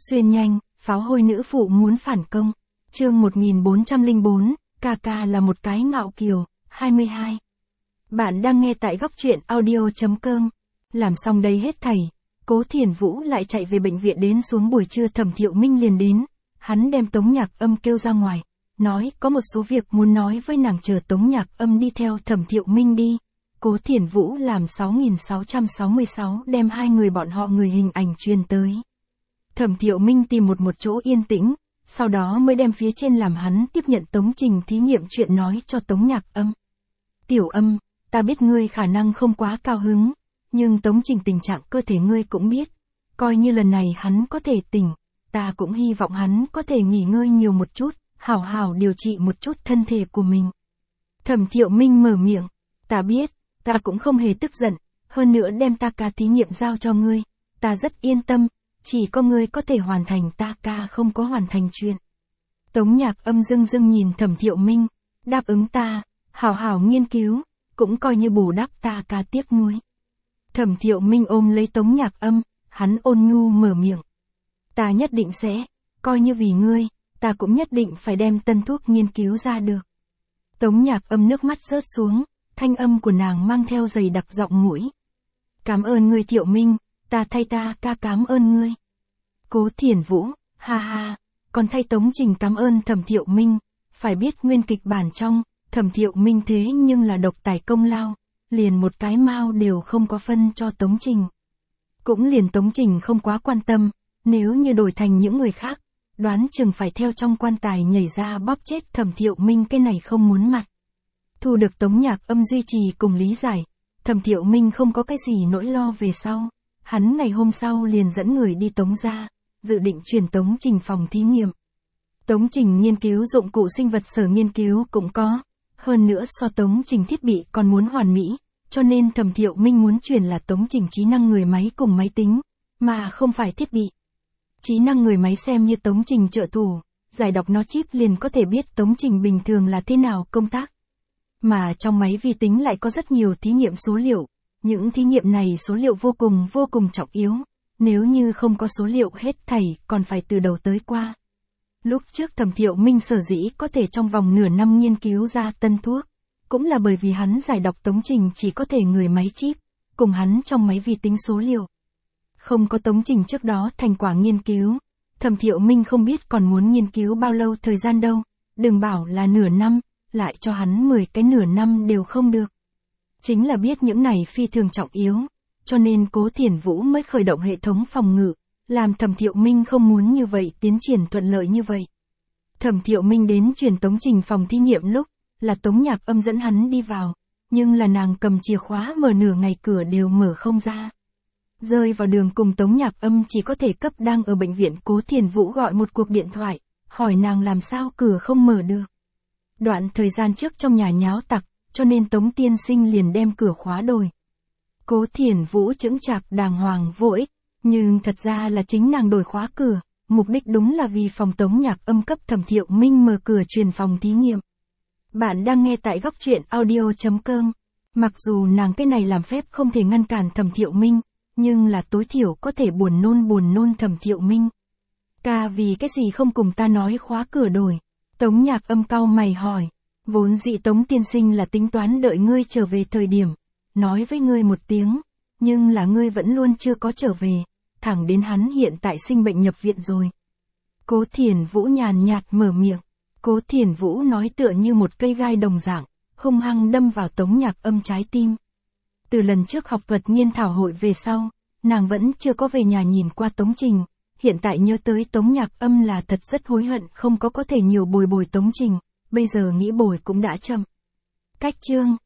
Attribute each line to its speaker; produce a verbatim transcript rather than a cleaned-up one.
Speaker 1: Xuyên nhanh, pháo hôi nữ phụ muốn phản công. Chương một nghìn bốn trăm lẻ bốn, ca ca là một cái ngạo kiều, hai mươi hai. Bạn đang nghe tại góc truyện audio chấm com. Làm xong đây hết thảy, Cố Thiền Vũ lại chạy về bệnh viện. Đến xuống buổi trưa Thẩm Thiệu Minh liền đến. Hắn đem Tống Nhạc Âm kêu ra ngoài, nói có một số việc muốn nói với nàng, chờ Tống Nhạc Âm đi theo Thẩm Thiệu Minh đi. Cố Thiền Vũ làm sáu nghìn sáu trăm sáu mươi sáu đem hai người bọn họ người hình ảnh truyền tới. Thẩm Thiệu Minh tìm một một chỗ yên tĩnh, sau đó mới đem phía trên làm hắn tiếp nhận Tống Trình thí nghiệm chuyện nói cho Tống Nhạc Âm. Tiểu Âm, ta biết ngươi khả năng không quá cao hứng, nhưng Tống Trình tình trạng cơ thể ngươi cũng biết. Coi như lần này hắn có thể tỉnh, ta cũng hy vọng hắn có thể nghỉ ngơi nhiều một chút, hảo hảo điều trị một chút thân thể của mình. Thẩm Thiệu Minh mở miệng, ta biết, ta cũng không hề tức giận, hơn nữa đem ta ca thí nghiệm giao cho ngươi, ta rất yên tâm, chỉ có ngươi có thể hoàn thành ta ca không có hoàn thành chuyện. Tống Nhạc Âm dưng dưng nhìn Thẩm Thiệu Minh, đáp ứng ta, hảo hảo nghiên cứu, cũng coi như bù đắp ta ca tiếc nuối. Thẩm Thiệu Minh ôm lấy Tống Nhạc Âm, hắn ôn nhu mở miệng. Ta nhất định sẽ, coi như vì ngươi, ta cũng nhất định phải đem tân thuốc nghiên cứu ra được. Tống Nhạc Âm nước mắt rớt xuống, thanh âm của nàng mang theo dày đặc giọng mũi. Cảm ơn ngươi Thiệu Minh, ta thay ta ca cảm ơn ngươi. Cố Thiền Vũ, ha ha, còn thay Tống Trình cảm ơn Thẩm Thiệu Minh, phải biết nguyên kịch bản trong, Thẩm Thiệu Minh thế nhưng là độc tài công lao, liền một cái mao đều không có phân cho Tống Trình. Cũng liền Tống Trình không quá quan tâm, nếu như đổi thành những người khác, đoán chừng phải theo trong quan tài nhảy ra bóp chết Thẩm Thiệu Minh, cái này không muốn mặt. Thu được Tống Nhạc Âm duy trì cùng lý giải, Thẩm Thiệu Minh không có cái gì nỗi lo về sau. Hắn ngày hôm sau liền dẫn người đi Tống gia, dự định chuyển Tống Trình phòng thí nghiệm. Tống Trình nghiên cứu dụng cụ sinh vật sở nghiên cứu cũng có, hơn nữa so Tống Trình thiết bị còn muốn hoàn mỹ, cho nên Thẩm Thiệu Minh muốn chuyển là Tống Trình trí năng người máy cùng máy tính, mà không phải thiết bị. Trí năng người máy xem như Tống Trình trợ thủ, giải đọc nó chip liền có thể biết Tống Trình bình thường là thế nào công tác. Mà trong máy vi tính lại có rất nhiều thí nghiệm số liệu. Những thí nghiệm này số liệu vô cùng vô cùng trọng yếu, nếu như không có số liệu hết thảy còn phải từ đầu tới qua. Lúc trước Thẩm Thiệu Minh sở dĩ có thể trong vòng nửa năm nghiên cứu ra tân thuốc, cũng là bởi vì hắn giải đọc Tống Trình chỉ có thể người máy chip, cùng hắn trong máy vi tính số liệu. Không có Tống Trình trước đó thành quả nghiên cứu, Thẩm Thiệu Minh không biết còn muốn nghiên cứu bao lâu thời gian đâu, đừng bảo là nửa năm, lại cho hắn mười cái nửa năm đều không được. Chính là biết những này phi thường trọng yếu, cho nên Cố Thiền Vũ mới khởi động hệ thống phòng ngự, làm Thẩm Thiệu Minh không muốn như vậy tiến triển thuận lợi như vậy. Thẩm Thiệu Minh đến chuyển Tống Trình phòng thí nghiệm lúc, là Tống Nhạc Âm dẫn hắn đi vào, nhưng là nàng cầm chìa khóa mở nửa ngày cửa đều mở không ra. Rơi vào đường cùng Tống Nhạc Âm chỉ có thể cấp đang ở bệnh viện. Cố Thiền Vũ gọi một cuộc điện thoại, hỏi nàng làm sao cửa không mở được. Đoạn thời gian trước trong nhà nháo tặc, cho nên Tống tiên sinh liền đem cửa khóa đổi. Cố Thiền Vũ chững chạc đàng hoàng vô ích, nhưng thật ra là chính nàng đổi khóa cửa, mục đích đúng là vì phòng Tống Nhạc Âm cấp Thẩm Thiệu Minh mở cửa truyền phòng thí nghiệm. Bạn đang nghe tại góc truyện audio chấm com. Mặc dù nàng cái này làm phép không thể ngăn cản Thẩm Thiệu Minh, nhưng là tối thiểu có thể buồn nôn buồn nôn Thẩm Thiệu Minh. Ca vì cái gì không cùng ta nói khóa cửa đổi? Tống Nhạc Âm cau mày hỏi. Vốn dĩ Tống tiên sinh là tính toán đợi ngươi trở về thời điểm, nói với ngươi một tiếng, nhưng là ngươi vẫn luôn chưa có trở về, thẳng đến hắn hiện tại sinh bệnh nhập viện rồi. Cố Thiền Vũ nhàn nhạt mở miệng, Cố Thiền Vũ nói tựa như một cây gai đồng dạng, hung hăng đâm vào Tống Nhạc Âm trái tim. Từ lần trước học thuật nghiên thảo hội về sau, nàng vẫn chưa có về nhà nhìn qua Tống Trình, hiện tại nhớ tới Tống Nhạc Âm là thật rất hối hận không có có thể nhiều bồi bồi Tống Trình. Bây giờ nghĩ bồi cũng đã chậm. Cách chương